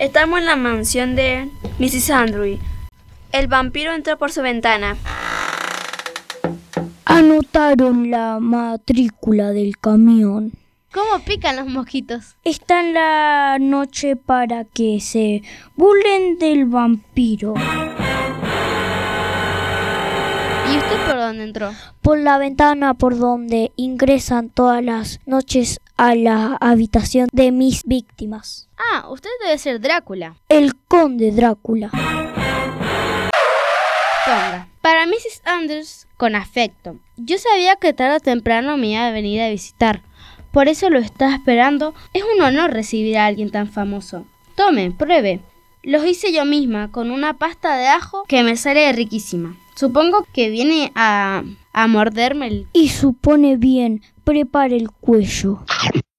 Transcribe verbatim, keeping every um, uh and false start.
Estamos en la mansión de missus Andrew. El vampiro entró por su ventana. Anotaron la matrícula del camión. ¿Cómo pican los mosquitos? Está en la noche para que se burlen del vampiro. ¿Y usted por dónde entró? Por la ventana por donde ingresan todas las noches a la habitación de mis víctimas. Ah, usted debe ser Drácula. El conde Drácula. Ponga. Para missus Anders, con afecto. Yo sabía que tarde o temprano me iba a venir a visitar. Por eso lo estaba esperando. Es un honor recibir a alguien tan famoso. Tome, pruebe. Los hice yo misma con una pasta de ajo que me sale riquísima. Supongo que viene a, a morderme el... Y supone bien, prepare el cuello.